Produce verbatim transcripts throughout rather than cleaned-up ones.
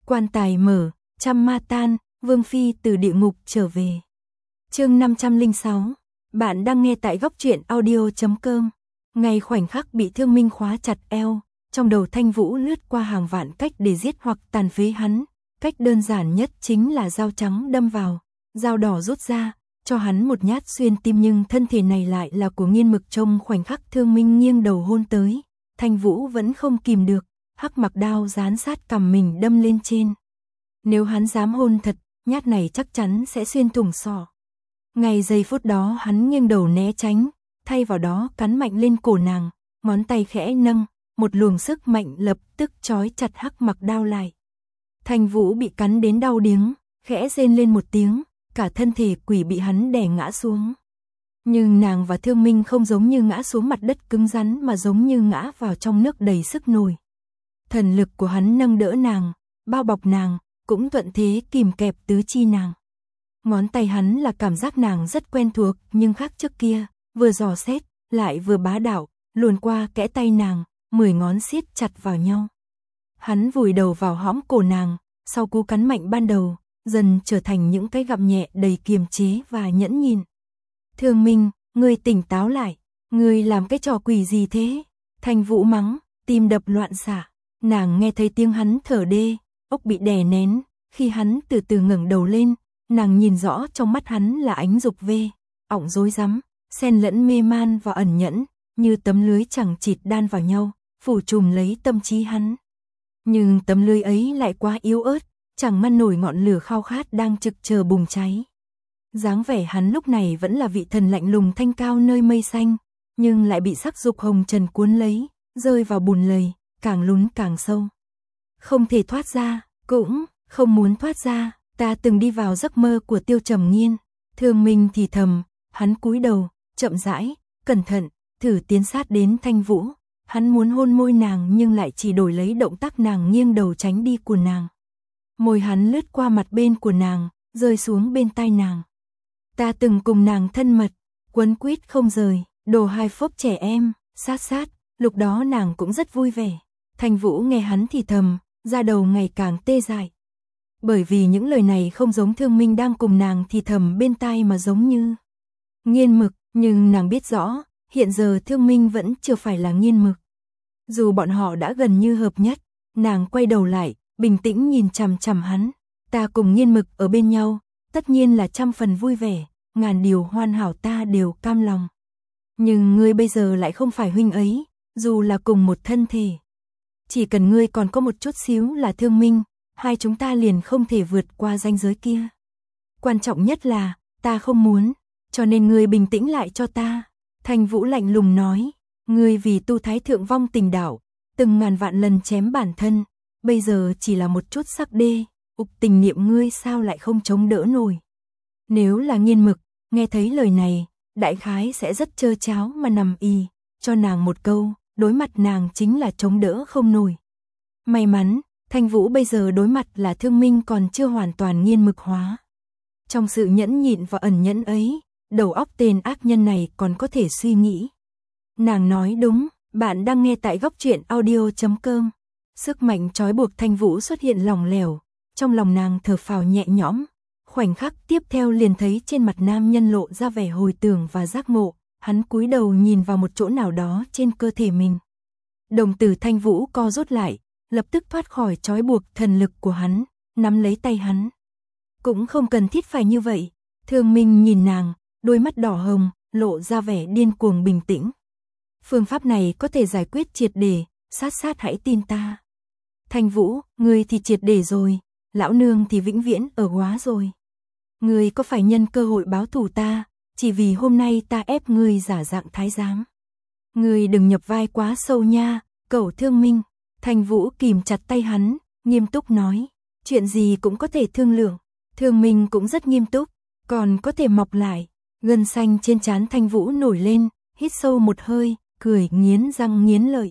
Quan tài mở, trăm ma tan, Vương Phi từ địa ngục trở về. Chương năm trăm lẻ sáu. Bạn đang nghe tại góc truyện audio chấm com. Ngay khoảnh khắc bị Thương Minh khóa chặt eo, trong đầu Thanh Vũ lướt qua hàng vạn cách để giết hoặc tàn phế hắn. Cách đơn giản nhất chính là dao trắng đâm vào, dao đỏ rút ra, cho hắn một nhát xuyên tim, nhưng thân thể này lại là của Nghiên Mực. Trong khoảnh khắc Thương Minh nghiêng đầu hôn tới, Thanh Vũ vẫn không kìm được, hắc mặc đao dán sát cằm mình đâm lên trên. Nếu hắn dám hôn thật, nhát này chắc chắn sẽ xuyên thủng sọ. Ngay giây phút đó hắn nghiêng đầu né tránh, thay vào đó cắn mạnh lên cổ nàng, ngón tay khẽ nâng, một luồng sức mạnh lập tức trói chặt hắc mặc đao lại. Thanh Vũ bị cắn đến đau điếng, khẽ rên lên một tiếng, cả thân thể quỷ bị hắn đè ngã xuống. Nhưng nàng và Thương Minh không giống như ngã xuống mặt đất cứng rắn, mà giống như ngã vào trong nước đầy sức nổi. Thần lực của hắn nâng đỡ nàng, bao bọc nàng, cũng thuận thế kìm kẹp tứ chi nàng. Ngón tay hắn là cảm giác nàng rất quen thuộc, nhưng khác trước kia, vừa dò xét, lại vừa bá đạo, luồn qua kẽ tay nàng, mười ngón siết chặt vào nhau. Hắn vùi đầu vào hõm cổ nàng, sau cú cắn mạnh ban đầu, dần trở thành những cái gặm nhẹ đầy kiềm chế và nhẫn nhịn. Thương Minh, ngươi tỉnh táo lại, ngươi làm cái trò quỷ gì thế? Thanh Vũ mắng, tim đập loạn xạ. Nàng nghe thấy tiếng hắn thở đê, ốc bị đè nén, khi hắn từ từ ngẩng đầu lên, nàng nhìn rõ trong mắt hắn là ánh dục vê, ỏng rối rắm, xen lẫn mê man và ẩn nhẫn, như tấm lưới chẳng chịt đan vào nhau, phủ trùm lấy tâm trí hắn. Nhưng tấm lưới ấy lại quá yếu ớt, chẳng ngăn nổi ngọn lửa khao khát đang trực chờ bùng cháy. Dáng vẻ hắn lúc này vẫn là vị thần lạnh lùng thanh cao nơi mây xanh, nhưng lại bị sắc dục hồng trần cuốn lấy, rơi vào bùn lầy, càng lún càng sâu. Không thể thoát ra, cũng không muốn thoát ra. Ta từng đi vào giấc mơ của Tiêu Trầm Nghiên. Thương Minh thì thầm, hắn cúi đầu, chậm rãi, cẩn thận, thử tiến sát đến Thanh Vũ. Hắn muốn hôn môi nàng nhưng lại chỉ đổi lấy động tác nàng nghiêng đầu tránh đi của nàng. Môi hắn lướt qua mặt bên của nàng, rơi xuống bên tai nàng. Ta từng cùng nàng thân mật, quấn quýt không rời, đồ hai phốp trẻ em, sát sát, lúc đó nàng cũng rất vui vẻ. Thanh Vũ nghe hắn thì thầm, da đầu ngày càng tê dại. Bởi vì những lời này không giống Thương Minh đang cùng nàng thì thầm bên tai mà giống như Nghiên Mực, nhưng nàng biết rõ, hiện giờ Thương Minh vẫn chưa phải là Nghiên Mực. Dù bọn họ đã gần như hợp nhất, nàng quay đầu lại, bình tĩnh nhìn chằm chằm hắn. Ta cùng Nghiên Mực ở bên nhau, tất nhiên là trăm phần vui vẻ, ngàn điều hoàn hảo ta đều cam lòng. Nhưng ngươi bây giờ lại không phải huynh ấy, dù là cùng một thân thể. Chỉ cần ngươi còn có một chút xíu là Thương Minh, hai chúng ta liền không thể vượt qua ranh giới kia. Quan trọng nhất là, ta không muốn, cho nên ngươi bình tĩnh lại cho ta. Thanh Vũ lạnh lùng nói, ngươi vì tu thái thượng vong tình đạo, từng ngàn vạn lần chém bản thân, bây giờ chỉ là một chút sắc đê, ục tình niệm ngươi sao lại không chống đỡ nổi. Nếu là Nghiên Mực, nghe thấy lời này, đại khái sẽ rất trơ cháo mà nằm ì, cho nàng một câu, đối mặt nàng chính là chống đỡ không nổi. May mắn, Thanh Vũ bây giờ đối mặt là Thương Minh còn chưa hoàn toàn Nghiên Mực hóa. Trong sự nhẫn nhịn và ẩn nhẫn ấy, đầu óc tên ác nhân này còn có thể suy nghĩ. Nàng nói đúng, bạn đang nghe tại góc truyện audio chấm com. Sức mạnh trói buộc Thanh Vũ xuất hiện lỏng lẻo, trong lòng nàng thở phào nhẹ nhõm. Khoảnh khắc tiếp theo liền thấy trên mặt nam nhân lộ ra vẻ hồi tưởng và giác ngộ, hắn cúi đầu nhìn vào một chỗ nào đó trên cơ thể mình. Đồng tử Thanh Vũ co rút lại, lập tức thoát khỏi trói buộc thần lực của hắn, nắm lấy tay hắn. Cũng không cần thiết phải như vậy. Thương Minh nhìn nàng, đôi mắt đỏ hồng, lộ ra vẻ điên cuồng bình tĩnh. Phương pháp này có thể giải quyết triệt để, sát sát hãy tin ta. Thanh Vũ, ngươi thì triệt để rồi, lão nương thì vĩnh viễn ở góa rồi. Ngươi có phải nhân cơ hội báo thù ta, chỉ vì hôm nay ta ép ngươi giả dạng thái giám. Ngươi đừng nhập vai quá sâu nha, cẩu Thương Minh. Thanh Vũ kìm chặt tay hắn, nghiêm túc nói, chuyện gì cũng có thể thương lượng. Thương Minh cũng rất nghiêm túc, còn có thể mọc lại. Gân xanh trên trán Thanh Vũ nổi lên, hít sâu một hơi, cười nghiến răng nghiến lợi.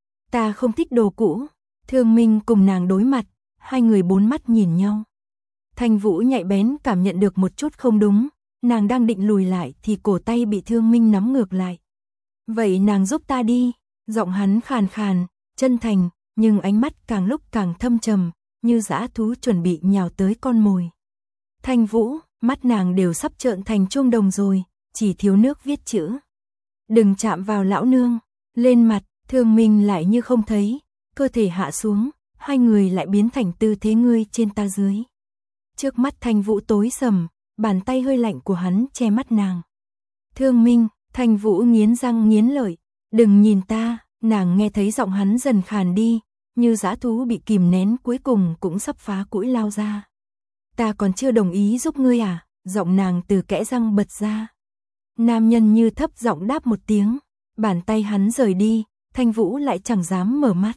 Ta không thích đồ cũ. Thương Minh cùng nàng đối mặt, hai người bốn mắt nhìn nhau. Thanh Vũ nhạy bén cảm nhận được một chút không đúng, nàng đang định lùi lại thì cổ tay bị Thương Minh nắm ngược lại. Vậy nàng giúp ta đi. Giọng hắn khàn khàn, chân thành, nhưng ánh mắt càng lúc càng thâm trầm, như dã thú chuẩn bị nhào tới con mồi. Thanh Vũ, mắt nàng đều sắp trợn thành chuông đồng rồi, chỉ thiếu nước viết chữ. Đừng chạm vào lão nương, lên mặt, Thương Minh lại như không thấy, cơ thể hạ xuống, hai người lại biến thành tư thế ngươi trên ta dưới. Trước mắt Thanh Vũ tối sầm, bàn tay hơi lạnh của hắn che mắt nàng. Thương Minh, Thanh Vũ nghiến răng nghiến lợi, đừng nhìn ta, nàng nghe thấy giọng hắn dần khàn đi, như dã thú bị kìm nén cuối cùng cũng sắp phá cũi lao ra. Ta còn chưa đồng ý giúp ngươi à, giọng nàng từ kẽ răng bật ra. Nam nhân như thấp giọng đáp một tiếng, bàn tay hắn rời đi, Thanh Vũ lại chẳng dám mở mắt.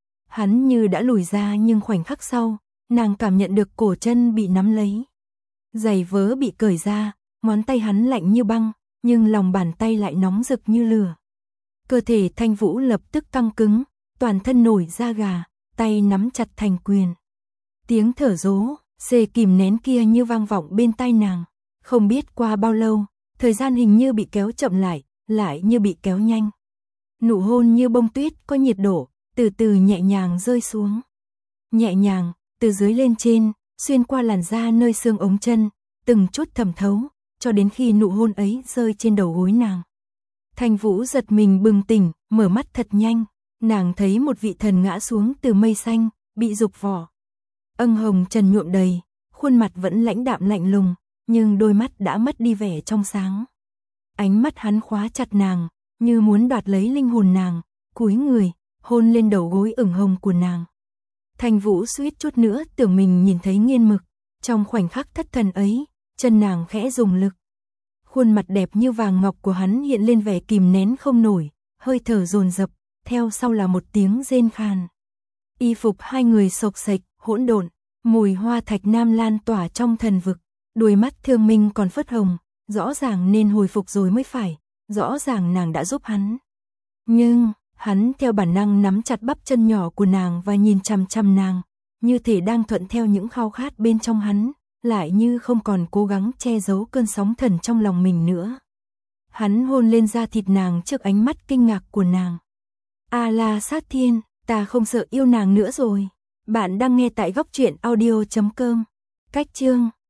Hắn như đã lùi ra nhưng khoảnh khắc sau, nàng cảm nhận được cổ chân bị nắm lấy. Giày vớ bị cởi ra, ngón tay hắn lạnh như băng, nhưng lòng bàn tay lại nóng rực như lửa. Cơ thể Thanh Vũ lập tức căng cứng, toàn thân nổi da gà, tay nắm chặt thành quyền. Tiếng thở dố, xê kìm nén kia như vang vọng bên tai nàng. Không biết qua bao lâu, thời gian hình như bị kéo chậm lại, lại như bị kéo nhanh. Nụ hôn như bông tuyết có nhiệt độ, từ từ nhẹ nhàng rơi xuống. Nhẹ nhàng, từ dưới lên trên, xuyên qua làn da nơi xương ống chân, từng chút thẩm thấu, cho đến khi nụ hôn ấy rơi trên đầu gối nàng. Thanh Vũ giật mình bừng tỉnh, mở mắt thật nhanh, nàng thấy một vị thần ngã xuống từ mây xanh, bị rục vỏ. Âng hồng trần nhuộm đầy, khuôn mặt vẫn lãnh đạm lạnh lùng, nhưng đôi mắt đã mất đi vẻ trong sáng. Ánh mắt hắn khóa chặt nàng, như muốn đoạt lấy linh hồn nàng, cúi người, hôn lên đầu gối ửng hồng của nàng. Thanh Vũ suýt chút nữa tưởng mình nhìn thấy nghiên mực, trong khoảnh khắc thất thần ấy, chân nàng khẽ dùng lực. Khuôn mặt đẹp như vàng ngọc của hắn hiện lên vẻ kìm nén không nổi, hơi thở dồn dập, theo sau là một tiếng rên khan. Y phục hai người xộc xệch, hỗn độn, mùi hoa thạch nam lan tỏa trong thần vực, đôi mắt Thương Minh còn phớt hồng, rõ ràng nên hồi phục rồi mới phải, rõ ràng nàng đã giúp hắn. Nhưng, hắn theo bản năng nắm chặt bắp chân nhỏ của nàng và nhìn chằm chằm nàng, như thể đang thuận theo những khao khát bên trong hắn, lại như không còn cố gắng che giấu cơn sóng thần trong lòng mình nữa. Hắn hôn lên da thịt nàng trước ánh mắt kinh ngạc của nàng. A La Sát Thiên, ta không sợ yêu nàng nữa rồi. Bạn đang nghe tại góc truyện audio chấm com. Cách chương